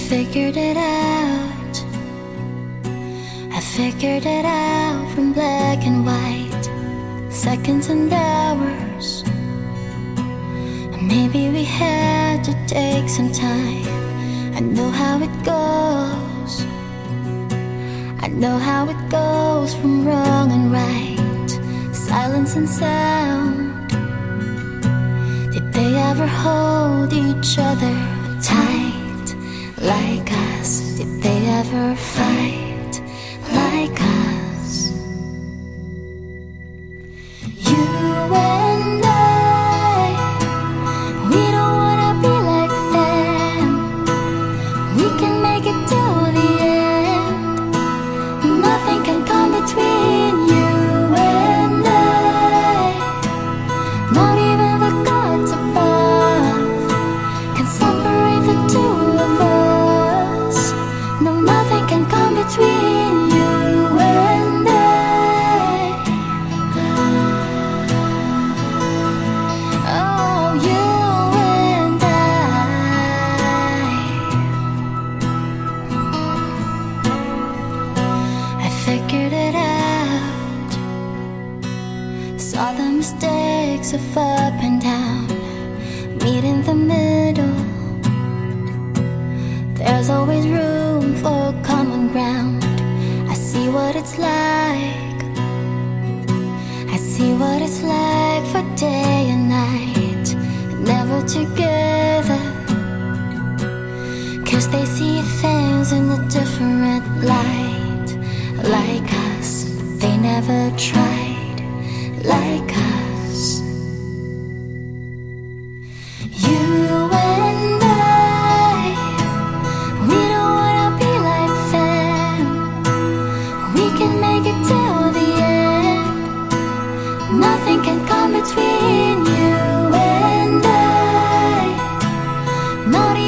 figured it out. I figured it out from black and white, seconds and hours. And maybe we had to take some time. I know how it goes. I know how it goes from wrong and right, silence and sound. Did they ever hold each other tight like us? Did they ever fight like us? You and I, we don't wanna be like them. We can make it till the end. Nothing can come between you and I. Not even the gods above can separate the two of us. No, nothing can come between you and I. Oh, you and I figured it out. Saw the mistakes of up and down, meet in the middle. There's always room for common ground. I see what it's like. I see what it's like for day and night, never together. 'Cause they see things in a different light. Like us, they never tried like us. You and I, we don't wanna be like them. We can make it till the end. Nothing can come between you and I. Not